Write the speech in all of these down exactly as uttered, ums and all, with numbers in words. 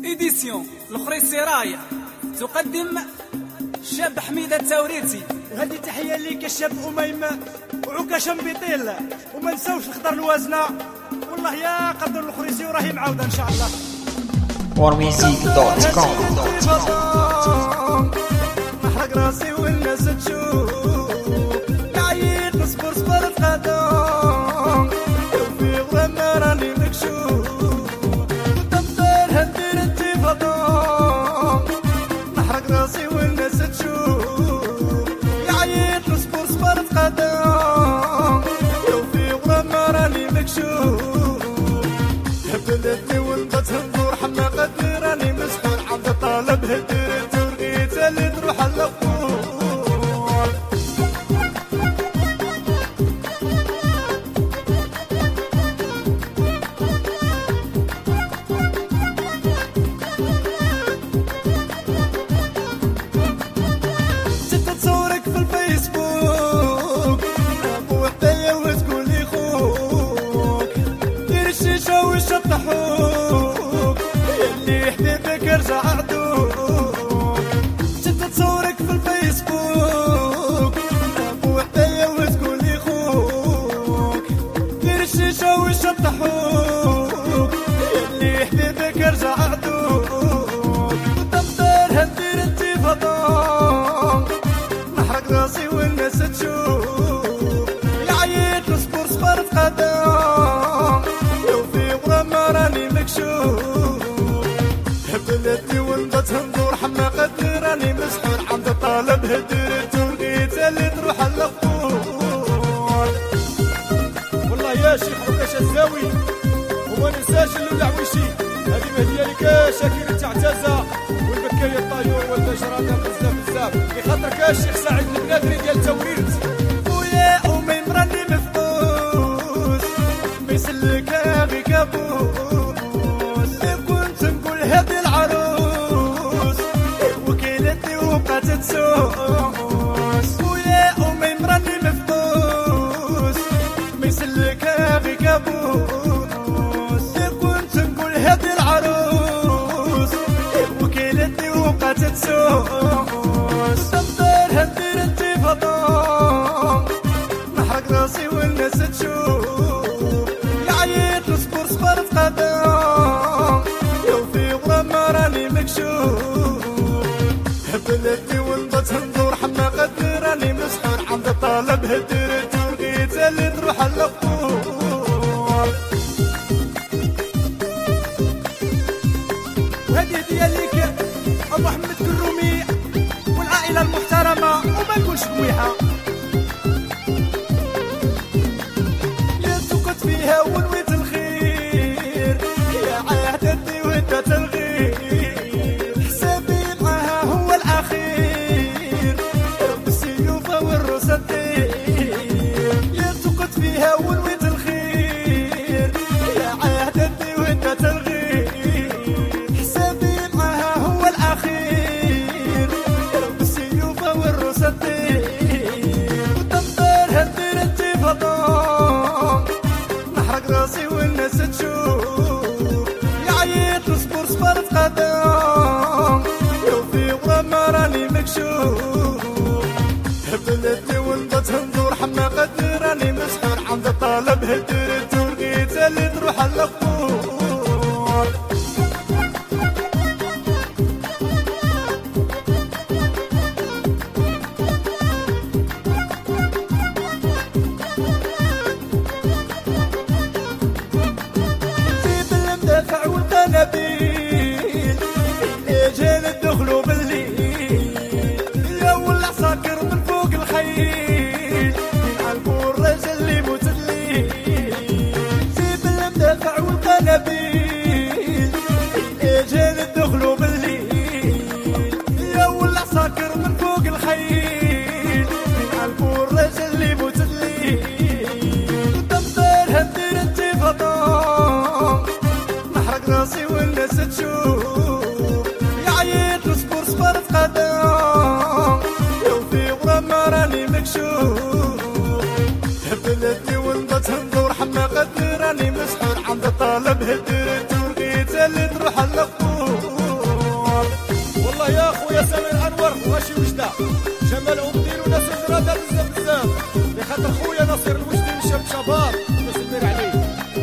إديسيون الخريصي راية تقدم الشاب حميدة التوريتي. وهذه تحية ليك الشاب أميمة وعكاشة بيطيل، وما نساوش الخضر الوازنة. والله يا قدر الخريصي وراهي معاودة إن شاء الله. warmusic دوت كوم نحرق راسي والناس تشوف، عييت نصبر صبر تقدم، توفيق لما راني مكشوف، تفضل هندير انتفاضة. نحرق راسي والناس تشوف، عييت نصبر صبر تقدم، توفيق لما راني مكشوف. هبلتني ولبت هندور حما قد راني مسحور، عند طالب هدير ترغيت اللي تروح اللفور. جيت تصورك في الفيسبوك ابو حدايا وتقولي خوك، دير الشيشه ويشطحوك يلي حبيبك رجع عدوك. جيت تصورك في الفيسبوك ابو حدايا وتقولي خوك، دير الشيشه ويشطحوك يلي حبيبك رجع عدوك. تفضل هندير انتفاضة، نحرق راسي والناس تشوف، عييت نصبر صبر تقدم، توفيق لما راني مكشوف. هبلتني ولبت هندور حما قد راني مسحور، عند طالب هدير ترغيت اللي تروح اللفور. والله يا شيخ عكاش الزاوي وما ننساش اللولع ويشي، هذه مهديه لك شاكر تعتزى والبكايه الطيور والبشرات بزاف بزاف، بخاطرك يا شيخ سعيد البنادري ديال التوريد. خويا أميم راني مفقوس، بيسلك غي كابوس، كنت نقول هذه العروس وكيلتني وبقات تسوس. خويا أميم راني مفقوس، بيسلك غي كابوس، كنت نقول هذه العروس وكيلتني وبقات تسوس. تفضل هندير انتفاضة، نحرق راسي والناس تشوف، عييت نصبر صبر تقدم، توفيق لما راني مكشوف. هبلتني ولبت هندور حما قد راني مسحور، عند طالب هدير ترغيت اللي تروح اللفور. هذه هدية ليك ابو احمد كرومي والعائلة المحترمة وما نكونش بويحة. يا سكت فيها ونويت الخير، يا عهدتني وانت تلغير، حسابي معاها هو الاخير، رب السيوف والروس الدير. يا سكت فيها ونويت الخير، يا عهدتني وانت تلغير، حسابي معاها هو الاخير، رب السيوف والروس الدير. وتفضل هندير انتفاضة، نحرق راسي والناس تشوف، عييت نصبر صبر تقدم، توفيق لما راني مكشوف. هبلتني ولبت هندور حما قد راني مسحور، عند طالب هدير ترغيت اللي تروح اللفور. جيب المدافع والقنابيل، الاجال الدخلوا بالليل، الاول العساكر من فوق الخيل، ينعلموا الرجل اللي يموت الليل. جيب المدافع والقنابيل، الاجال الدخلوا بالليل، الاول العساكر من فوق الخيل، ينعلموا الرجل اللي يموت الليل. تفضل هندير انتفاضة، نحرق راسي والناس تشوف، عييت نصبر صبر تقدم، توفيق لما راني مكشوف. هبلتني ولبت هندور حما قد راني مسحور، عند طالب هدير ترغيت اللي تروح اللفور. جمال الدين وناس الجرادة بزاف بزاف لخاطر خويا ناصر الوجدي مشى بشباب باش ندير عليه.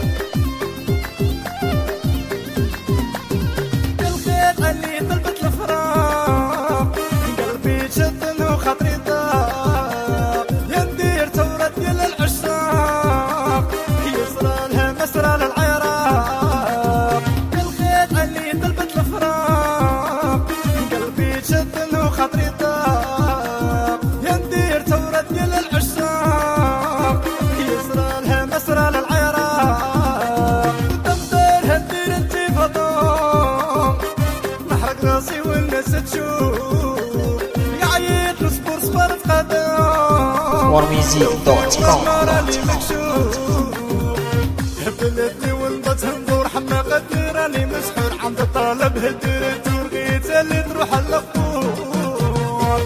الخيط اللي طلبت الفراق قلبي تشد وخاطري ضاق يا ندير تورة ديال العشاق يسرى لها مسرى للعراق. الخيط اللي طلبت الفراق قلبي تشد وخاطري ضاق يا ندير تورة ديال العشاق يسرى لها مسرى للعراق. تقدر هدير انتي فضاق نحرق راسي والناس تشوف يعيط نصبر صبر في قدام warmusic دوت كوم. راني مكشوف بلدي ونبت ندور حماقة راني مسحور عند الطالب هدرت ورقيت اللي تروح الخطوط.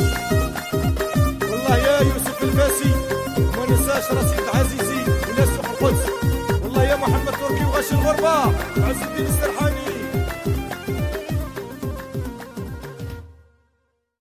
والله يا يوسف الفاسي ما ننساش رصيد عزيزي وناس القدس. والله يا محمد تركي وغش الغربة عز الدين السرحاني